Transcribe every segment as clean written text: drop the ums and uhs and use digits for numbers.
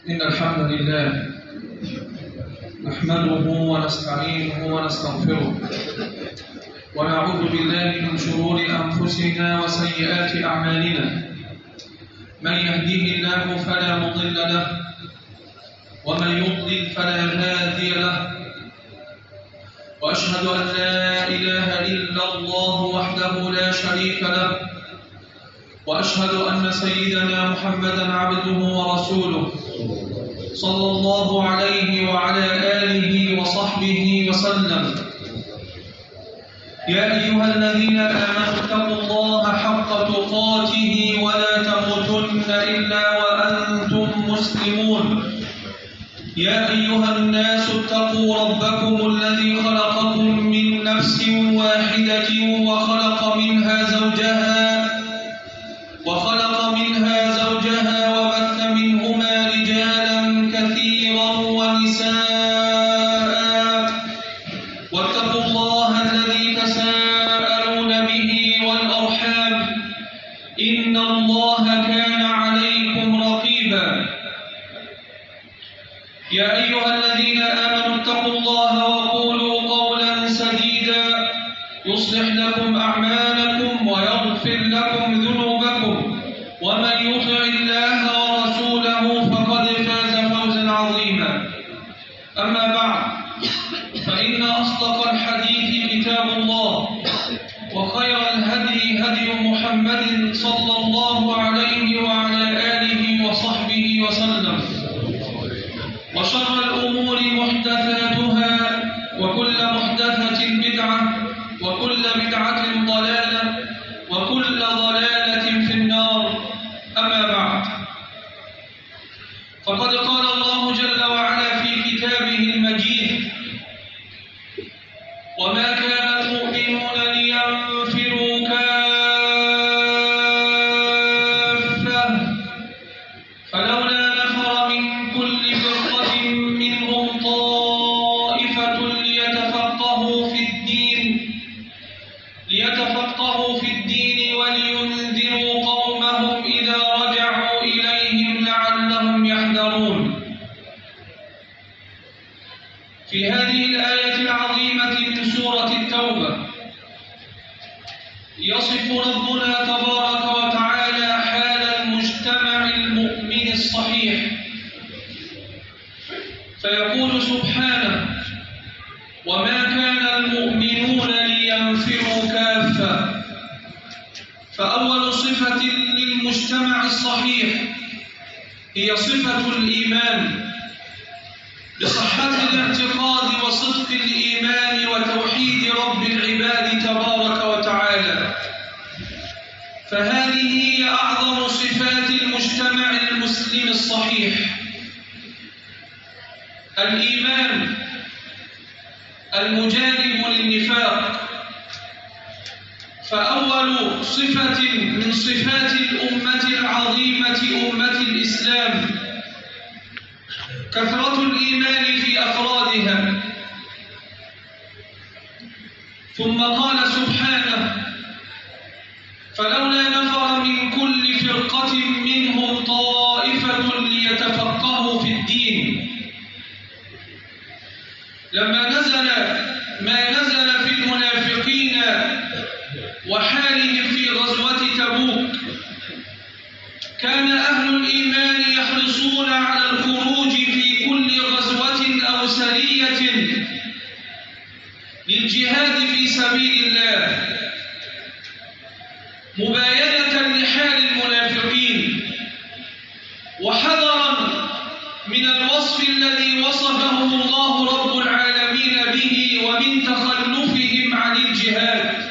إن الحمد لله نحمده ونستعينه ونستغفره ونعوذ بالله من شرور أنفسنا وسيئات أعمالنا. من يهديه الله فلا مضل له ومن يضلل فلا هادي له، وأشهد أن لا إله إلا الله وحده لا شريك له، وأشهد أن سيدنا محمدًا عبده ورسوله صلى الله عليه وعلى آله وصحبه وسلم. يا أيها الذين آمنوا اتقوا الله حق تقاته ولا تموتن إلا وأنتم مسلمون. يا أيها الناس اتقوا ربكم الذي خلقكم من نفس واحدة وخلق منها زوجها وبث منهما رجالا كثيرا ونساء، واتقوا الله الذي تساءلون به والأرحام إن الله كان عليكم رقيبا. يا أيها الذين آمنوا اتقوا الله وقولوا قولا سديدا يصلح لكم أعمالكم ويغفر لكم ذنوبكم، ومن يطع الله ورسوله فقد فاز فوزا عظيما. أما بعد، فإن أصدق الحديث كتاب الله، وخير الهدي هدي محمد صلى الله عليه وعلى آله وصحبه وسلم، وشر الأمور محدثاتها، وكل محدثة بدعة، وكل بدعة ضلالة، وكل ضلالة في النار. أما بعد، فقد قال الله جل وعلا في كتابه المجيد: وما كان المؤمنون لينفروا كافة فلولا نفر من كل فرقة منهم طائفة ليتفقهوا في الدين ولينذروا قومهم إذا رجعوا إليهم لعلهم يحذرون. في هذه الآية العظيمة من سورة التوبة يصف ربنا تبارك وتعالى حال المجتمع المؤمن الصحيح، فيقول سبحانه: وما كان المؤمنون لينفروا كافة. فأول صفة للمجتمع الصحيح هي صفة الإيمان، بصحة الاعتقاد وصدق الإيمان وتوحيد رب العباد تبارك وتعالى. فهذه هي أعظم صفات المجتمع المسلم الصحيح: الإيمان المجانب للنفاق. فأول صفة من صفات الأمة العظيمة أمة الإسلام كثرة الإيمان في أفرادها. ثم قال سبحانه: فلولا نفر من كل فرقة منهم طائفة ليتفقهوا في الدين. لما نزل ما نزل في المنافقين وحالهم في غزوة تبوك، كان أهل الإيمان يحرصون على الخروج في كل غزوة أو سرية للجهاد في سبيل الله، مباينة لحال المنافقين وحذرا من الوصف الذي وصفهم الله رب العالمين به ومن تخلفهم عن الجهاد.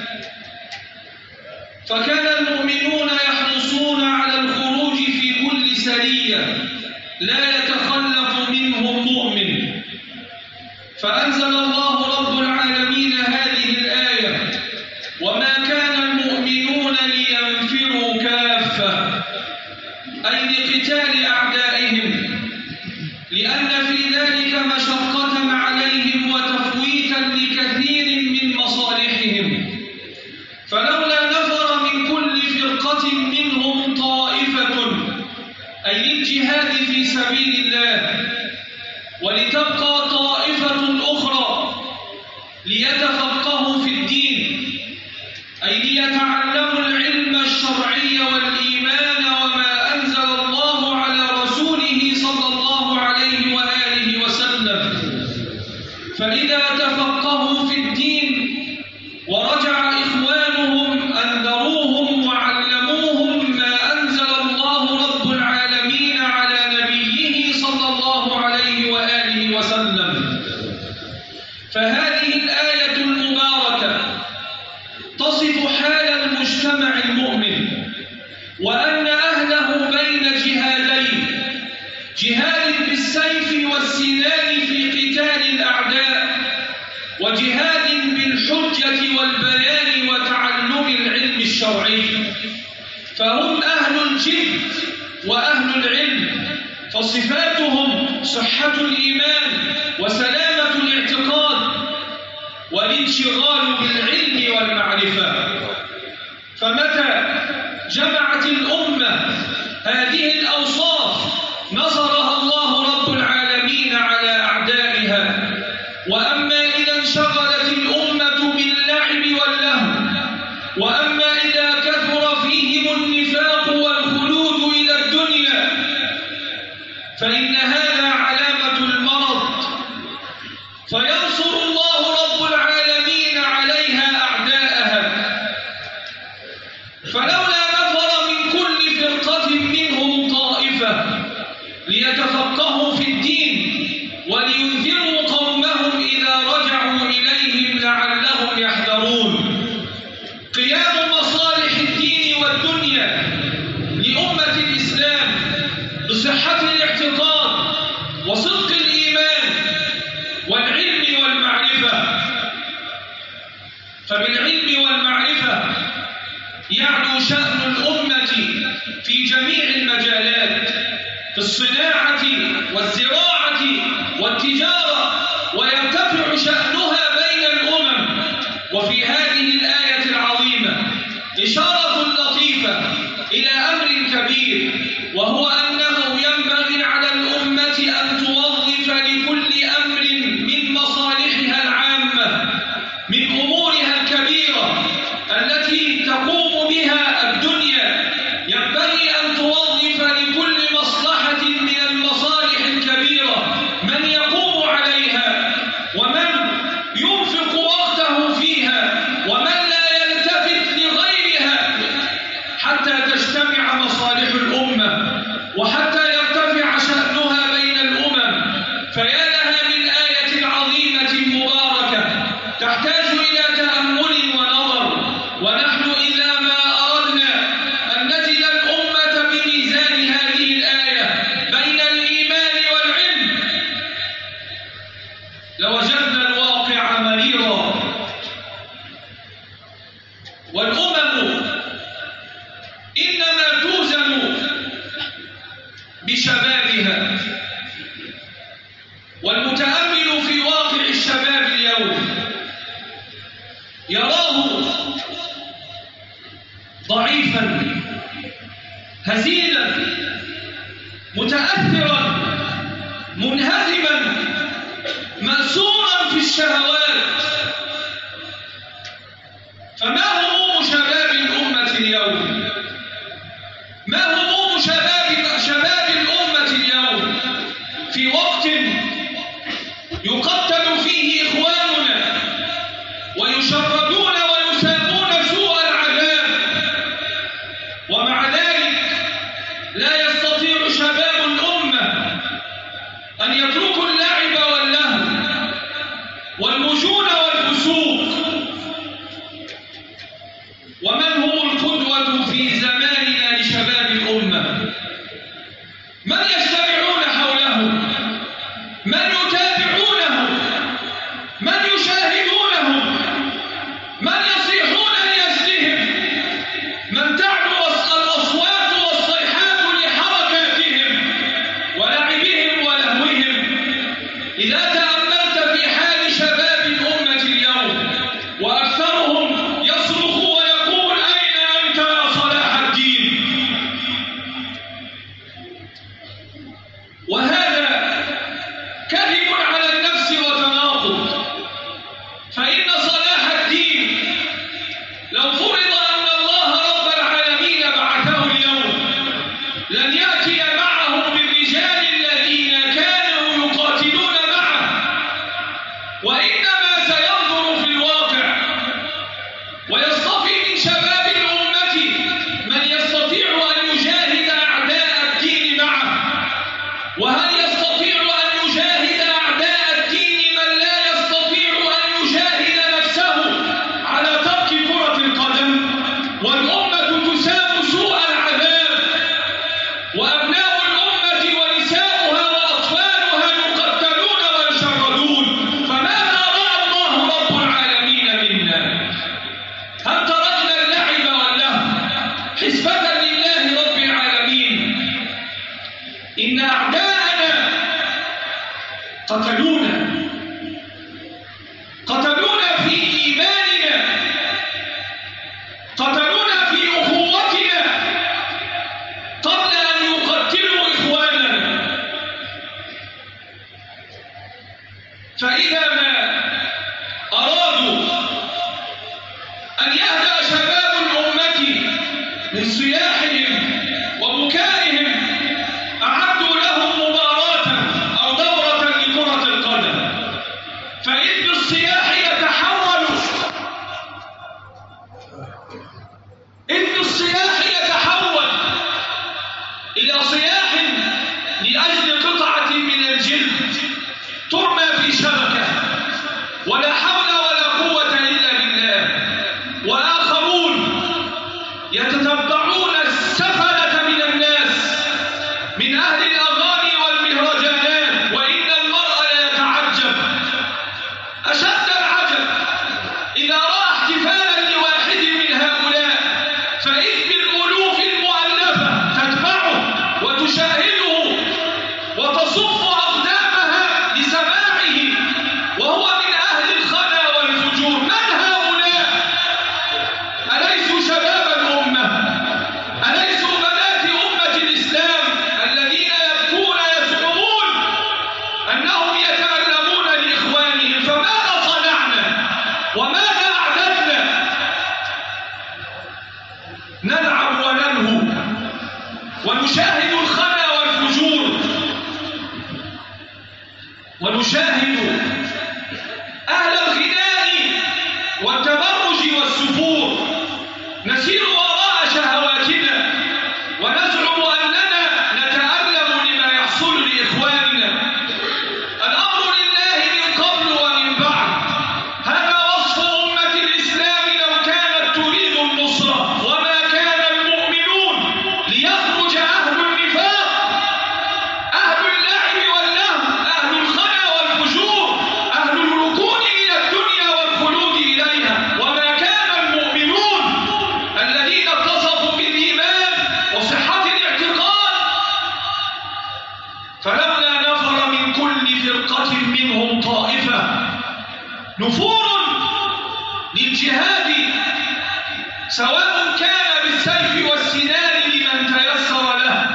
فكان المؤمنون يحرصون على الخروج في كل سرية لا يتخلف منهم مؤمن. فأنزل الله رب العالمين هذه الآية: وما كان المؤمنون لينفروا كافة، أي لقتال أعدائهم، لأن في ذلك مشقة عليهم وتفويتا لكثير من مصالحهم. فلولا نفر من كل فرقة منهم طائفة، أي للجهاد في سبيل الله، ولتبقى طائفة أخرى ليتفقهوا في الدين، أي ليتعلموا العلم الشرعي والإيمان وما أنزل الله على رسوله صلى الله عليه وآله وسلم. فإذا تفقهوا في الدين ورجع إخوانهم أنذروهم وعلموهم ما أنزل الله رب العالمين على نبيه صلى الله عليه وآله وسلم. فهذه الآية المباركة تصف حال المجتمع المؤمن، وأن أهله بين جهادين: جهاد بالسيف والسنان في قتال الأعداء، وجهاد بالحجة والبيان وتعلم العلم الشرعي. فهم أهل الجد وأهل العلم، فصفاتهم صحة الإيمان وسلامة الاعتقاد والانشغال بالعلم والمعرفة. فمتى جمعت الأمة هذه الأوصاف نصرها الله رب العالمين على أعدائها. وأما إذا انشغلت الأمة باللعب واللهو، وأما إذا كثر فيهم النفاق والخلود إلى الدنيا، فإن هذا علامة المرض، فينصر الله رب العالمين عليها أعداءها. فلولا نفر من كل فرقة منهم طائفة ليتفقهوا في الدين ولينذروا قومهم إذا رجعوا إليهم لعلهم يحذرون. قيام مصالح الدين والدنيا لأمة الإسلام بصحة الاعتقاد وصدق الإيمان والعلم والمعرفة. فبالعلم والمعرفة يعلو شأن الأمة في جميع المجالات، في الصناعة والزراعة والتجارة، ويرتفع شأنها بين الأمم. وفي هذه الآية العظيمة إشارة لطيفة إلى أمر كبير، وهو أنه ينبغي على الأمة أن توظف لكل أمر من مصالحها العامة، من أمورها الكبيرة التي تقوم بها الدنيا، ينبغي أن توظف لكل مصلحة من المصالح الكبيرة من يقوم عليها، ومن ينفق وقته فيها، ومن لا يلتفت لغيرها، حتى تجتمع مصالح الأمة وحتى يرتفع شأنها بين الأمم. فيا لها من آية عظيمة مباركة تحتاج إلى تأمل ونظر. ونحن إذا ما أردنا أن نزن الأمة بميزان هذه الآية بين الإيمان والعلم لوجدنا الواقع مريرا. والأمم إنما توزن بشبابها. والمتأمل في واقع الشباب اليوم يراه ضعيفا هزيلا متأثرا منهزما مأسورا في الشهوات. فما هموم شباب الأمة اليوم؟ ما هموم شباب الأمة اليوم في وقت يقتل فيه إخواننا ويشردون ويسامون سوء العذاب، ومع ذلك لا يستطيع شباب الأمة أن يتركوا اللعب واللهو والمجون والفسوق. ومن هم القدوة في زماننا لشباب الأمة؟ من يجتمعون حولهم قتلونا في إيماننا، قتلونا في أخوتنا قبل أن يقتلوا إخواننا. فإذا ما أرادوا أن يهدأ شباب الأمة من صياحهم وبكائهم أعدوا لهم مباراة أو دورة لكرة القدم، فإذ بالصياح يتحول إلى صياح لأجل قطعة من الجلد ترمى في شبكة، ولا حول ولا قوة إلا بالله. وآخرون يتتبعون السفلة من الناس من أهل الأغاني والمهرجانات، وإن المرء لا يتعجب أشد العجب إذا رأى احتفالا لواحد من هؤلاء، فإذ بالألوف المؤلفة تتبعه وتشاهده وتصف أقدامها لسماعه وهو من أهل الخنا والفجور. من هؤلاء؟ أليسوا شباب الأمة؟ أليسوا بنات أمة الإسلام الذين يبكون يزعمون أنهم يتألمون لإخوانهم؟ فماذا صنعنا وماذا أعددنا؟ نلعب ونلهو ونشاهد الخنا والفجور، ونشاهد أهل الغناء والتبرج والسفور، نسير وراء شهواتنا ونزعم أننا نتألم لما يحصل لإخواننا. الأمر لله من قبل ومن بعد. هذا وصف أمة الإسلام لو كانت تريد النصرة، وما كان المؤمنون ليخرج أهل النفاق، أهل اللعب واللهو، أهل الخنا والفجور، أهل الركون إلى الدنيا والخلود إليها، وما كان المؤمنون الذين اتصفوا بالإيمان وصحة الاعتقاد. فلولا نفر من كل فرقة منهم طائفة، نفور للجهاد سواء كان بالسيف والسنان لمن تيسر له،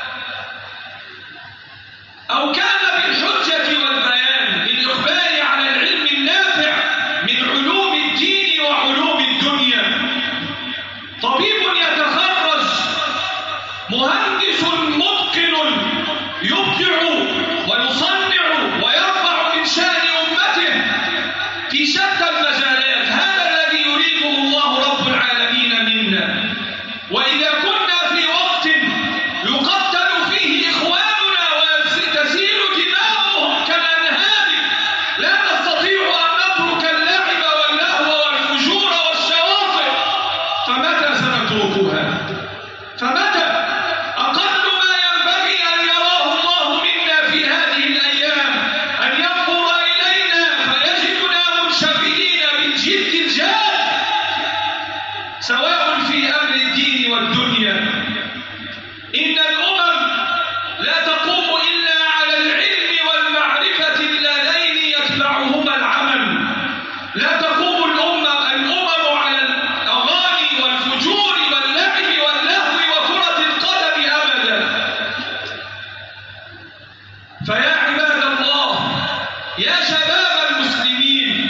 أو كان بالحجة والبيان للإقبال على العلم النافع من علوم الدين وعلوم الدنيا. طبيب يتخرج، مهندس متقن يبدع ويصنع ويرفع من شأن أمته في شتى المجالات. هذا الذي يريده الله رب العالمين منا. وإذا كنا في وقت يقتل فيه إخواننا وتسيل دماؤهم كالأنهار، لا نستطيع أن نترك اللعب واللهو والفجور والشواطئ، فمتى سنتركها؟ فمتى؟ أقل ما ينبغي أن يراه الله منا في هذه الأيام أن ينظر إلينا فيجدنا منشغلين بالجد الجاد، سواء في أمر الدين والدنيا. إن الأمم لا تقوم إلا على العلم والمعرفة اللذين يتبعهما العمل. لا تقوم الأمم على الأغاني والفجور واللعب واللهو وكرة القدم أبدا. فيا عباد الله، يا شباب المسلمين،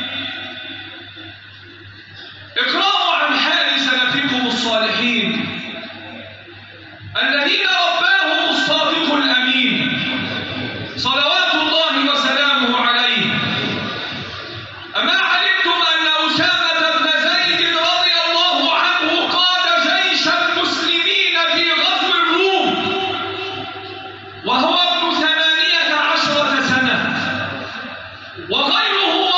اقرأوا عن حال سلفكم الصالحين الذين رباهم الصادق الأمين صلوات الله وسلامه عليه. أما علمتم أن أسامة بن زيد رضي الله عنه قاد جيش المسلمين في غزو الروم وهو ابن 18 سنة، وغيره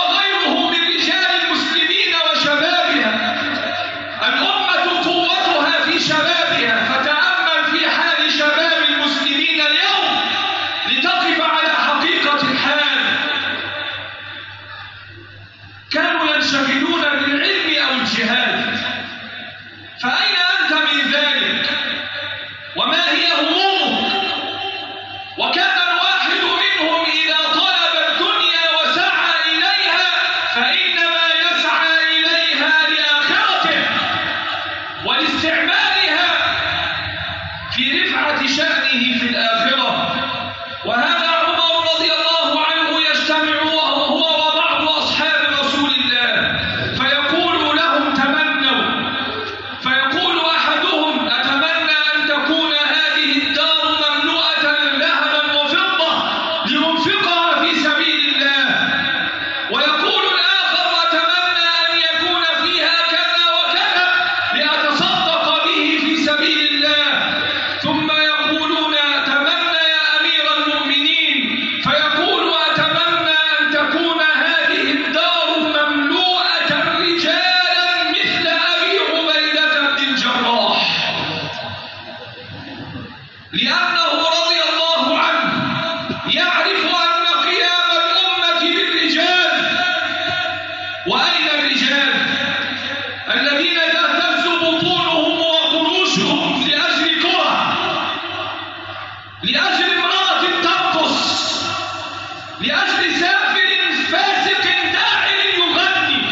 يعرف أن قيام الأمة بالرجال. وأين الرجال الذين تهتز بطونهم وقروشهم لأجل كرة، لأجل امرأة ترقص، لأجل سافر فاسق داعر يغني،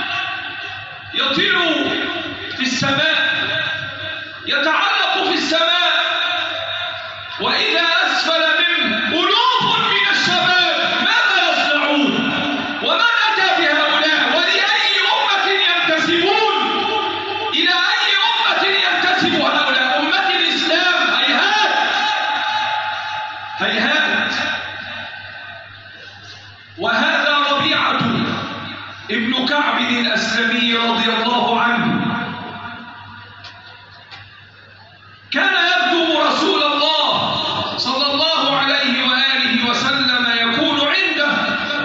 يطير في السماء، يتعلق في السماء، وإذا أسفل منه ألوف من الشباب ماذا يصنعون؟ ومن أتى بهؤلاء؟ ولأي أمة ينتسبون؟ إلى أي أمة ينتسب هؤلاء؟ أمة الإسلام؟ هيهات هيهات. وهذا ربيعة ابن كعب الأسلمي رضي الله عنه كان يخدم رسول الله صلى الله عليه وآله وسلم، يكون عنده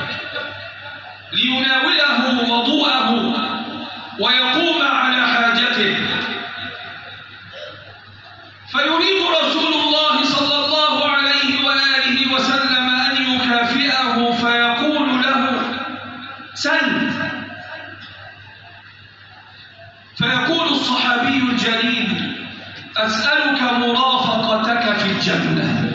ليناوله وضوءه ويقوم على حاجته، فيريد رسول الله صلى الله عليه وآله وسلم أن يكافئه فيقول له سل. فيقول الصحابي الجليل أسألك مرافقتك في الجنة،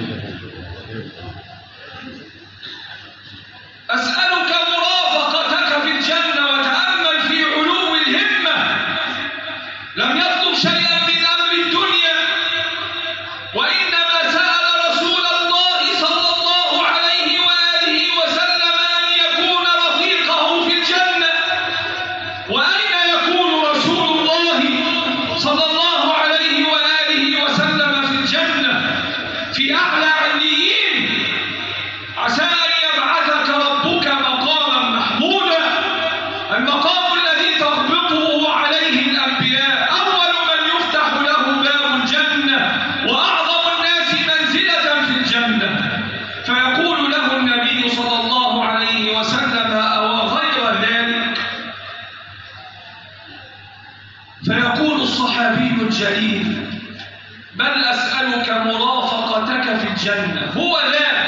أسألك مرافقتك في الجنة. وتأمل في علو الهمة، لم يطلب شيئا من أمر الدنيا، وإنما سأل رسول الله صلى الله عليه وآله وسلم أن يكون رفيقه في الجنة. وأين يكون رسول الله صلى الله عليه وآله وسلم في الجنة؟ في أعلى عليين، عسى أن يبعثك ربك مقاما محمودا، المقام الذي تربطه عليه الأنبياء، أول من يفتح له باب الجنة وأعظم الناس منزلة في الجنة. فيقول له النبي صلى الله عليه وسلم أو غير ذلك؟ فيقول الصحابي الجليل بل أسألك مرافقتك في الجنة، هو ذا.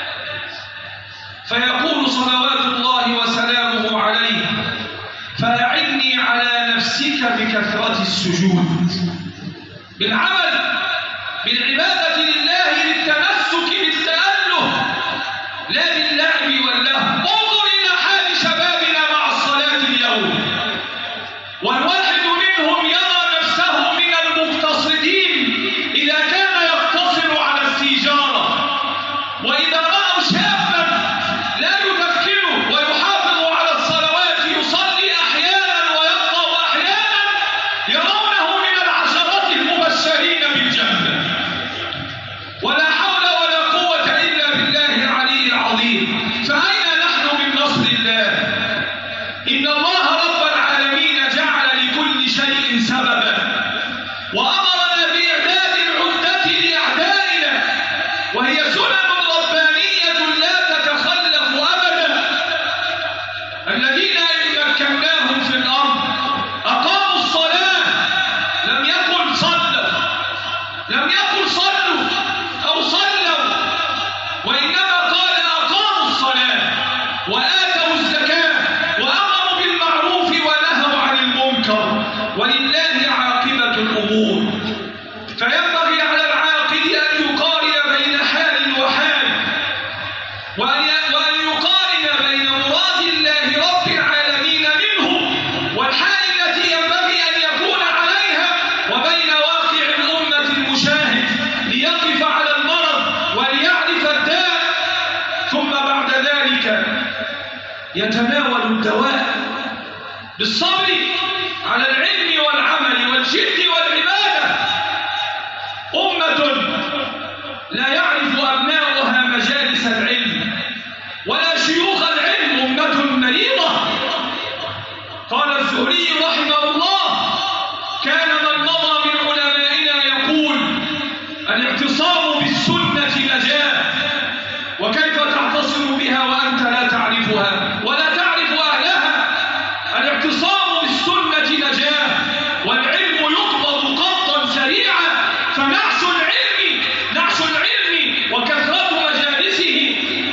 فيقول صلوات الله وسلامه عليه فأعني على نفسك بكثرة السجود، بالعمل، بالعبادة لله، بالتمسك، بالتأله، لا باللعب واللهو. انظر إلى حال شبابنا مع الصلاة اليوم، والواحد منهم يرى نفسه من المقتصدين إذا كان يقتصر على السيجارة، وإذا رأوا شابا لا يدخنه ويحافظ على الصلوات، يصلي أحيانا ويقضى أحيانا، يرونه من العشرات المبشرين بالجنة. ولا حول ولا قوة إلا بالله العلي العظيم. فأين نحن من نصر الله؟ إن الله رب العالمين جعل لكل شيء سببا، وأمرنا بإعداد العدة لأعدائنا، وهي سنن ربانية لا تتخلف أبدا. الذين إن مكناهم في الأرض أقاموا الصلاة، لم يقل صلوا، لم يقل صلوا أو صلوا، وإنما قال أقاموا الصلاة وآتوا الزكاة وأمروا بالمعروف ونهوا عن المنكر، ولله عاقبة الأمور. فينبغي على العاقل أن يقارن بين حال وحال، وأن يقارن بين مراد الله رب العالمين منه والحال التي ينبغي أن يكون عليها، وبين واقع الأمة المشاهد، ليقف على المرض وليعرف الداء، ثم بعد ذلك يتناول الدواء بالصبر على العلم والعمل والجد والعبادة. أمة لا يعرف أبناؤها مجالس العلم ولا شيوخ العلم، أمة مريضة. قال الزهري رحمه الله كان من مضى من علمائنا يقول الاعتصام بالسنة نجاة، وكيف تعتصم بها وأنت لا تعرفها ولا تعرف أهلها؟ الاعتصام بالسنة نجاة، والعلم يقبض قبضا سريعا. فنعش العلم وكثرة مجالسه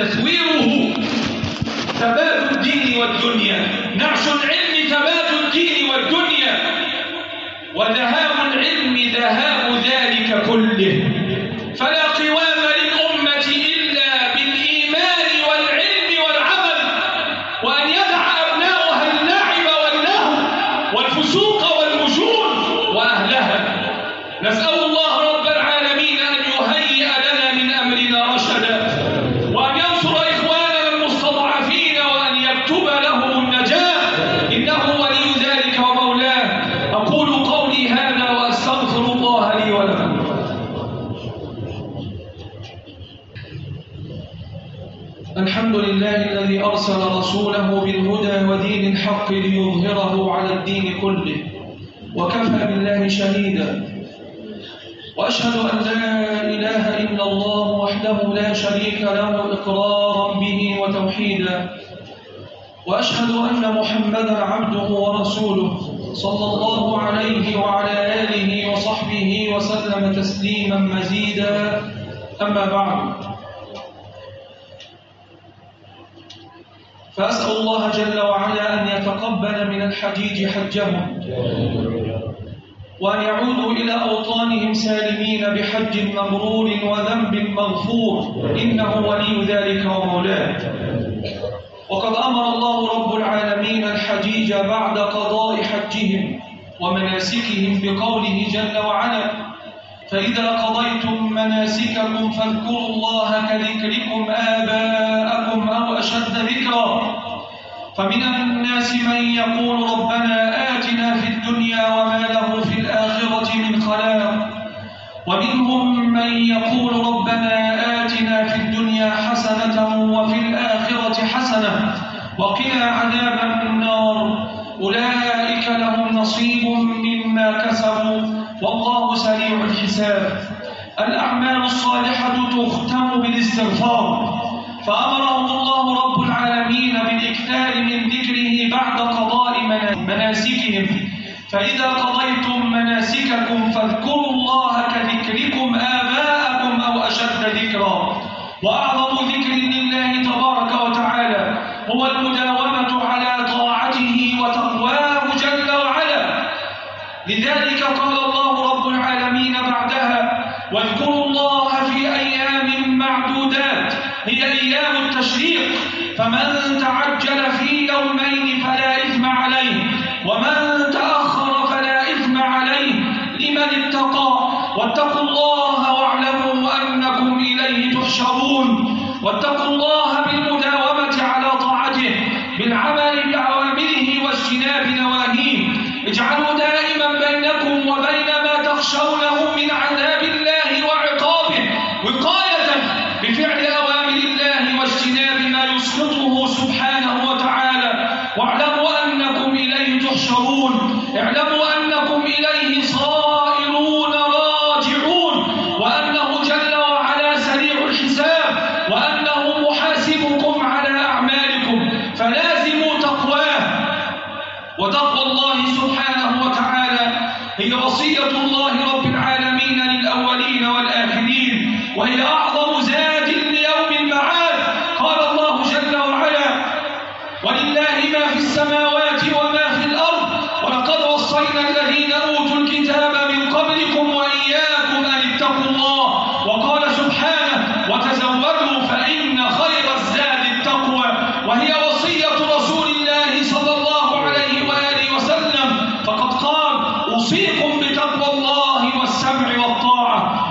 وتثويره ثبات الدين والدنيا، نعش العلم ثبات الدين والدنيا، وذهاب العلم ذهاب ذلك كله. فلا قوام للأمة إلا بالإيمان والعلم والعمل، وأن يدع أبناؤها اللعب واللهو والفسوق والفجور وأهلها. نسأل الله رب العالمين أن يهيئ لنا من أمرنا رشدا، وأن ينصر إخواننا المستضعفين، وأن يكتب لهم النجاة، إنه ولي ذلك ومولاه. أقول قولي هذا وأستغفر الله لي ولكم. الحمد لله الذي أرسل رسوله بالهدى ودين الحق ليظهره على الدين كله، وكفى بالله شهيدا. وأشهد أن لا إله إلا الله وحده لا شريك له إقرارا به وتوحيدا، وأشهد أن محمدا عبده ورسوله صلى الله عليه وعلى آله وصحبه وسلم تسليما مزيدا. أما بعد، فأسأل الله جل وعلا أن يتقبل من الحجيج حجهم، وأن يعودوا إلى أوطانهم سالمين بحج مبرور وذنب مغفور، إنه ولي ذلك ومولاه. وقد أمر الله رب العالمين الحجيج بعد قضاء حجهم ومناسكهم بقوله جل وعلا: فإذا قضيتم مناسككم فاذكروا الله كذكركم آباءكم أو أشد ذكرا. فمن الناس من يقول ربنا آتنا في الدنيا وما له في الآخرة من خلاق، ومنهم من يقول ربنا آتنا في الدنيا حسنة وفي الآخرة حسنة وقنا عذاب النار. أولئك لهم نصيب مما كسبوا والله سريع الحساب. الأعمال الصالحة تختم بالاستغفار، فأمرهم الله رب العالمين بالإكثار من ذكره بعد قضاء مناسكهم. فإذا قضيتم مناسككم فاذكروا الله كذكركم آباءكم أو أشد ذكرا. وأعظم ذكر لله تبارك وتعالى هو المداومة على طاعته وتقواه جل وعلا. لذلك قال الله رب العالمين بعدها: واذكروا الله في أيام معدودات، هي أيام التشريق، فمن تعجل في يومين فلا إثم عليه، ومن تأخر فلا إثم عليه، لمن اتقى. واتقوا الله واعلموا أنكم إليه تحشرون. واتقوا الله بالمداومة على طاعته، بالعمل بأوامره واجتناب نواهيه. اجعلوا دائما بينكم وبين ما تخشونه من عذاب الله وعقابه وقاية بفعل أوامر الله واجتناب ما يسخطه سبحانه وتعالى. واعلموا أنكم إليه تحشرون، اعلموا أنكم إليه صائرون راجعون، وأنه جل وعلا سريع الحساب، وأنه محاسبكم على أعمالكم. فلازموا تقواه. وتقوى الله سبحانه وتعالى هي وصية الله رب العالمين للأولين والآخرين، وهي أعظم زاد ليوم المعاد. قال الله جل وعلا: ولله ما في السماوات وما في الأرض، ولقد وصينا الذين أوتوا الكتاب من قبلكم وإياكم أن اتقوا الله. وقال سبحانه: وتزودوا فإن خير الزاد التقوى، وهي وصية رسول الله صلى الله عليه وآله وسلم. فقد قال: أوصيكم بتقوى الله والسمع والطاعة.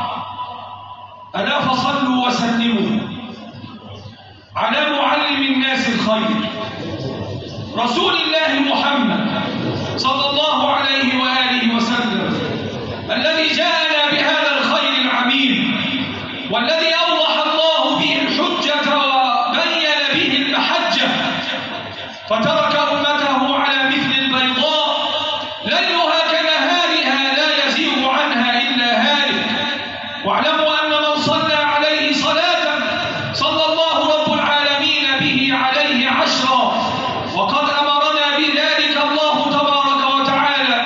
ألا فصلوا وسلموا على معلم الناس الخير، رسول الله محمد صلى الله عليه وآله وسلم، الذي جاءنا بهذا الخير العميم، والذي أوضح الله به الحجة وبين به المحجة، فترك أمته على مثل البيضاء ليلها كنهارها لا يزيغ عنها إلا هالك. واعلموا أن من صلى عليه صلاة صلى الله رب العالمين به عليه 10، وقد أمرنا بذلك الله تبارك وتعالى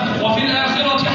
وفي الآخرة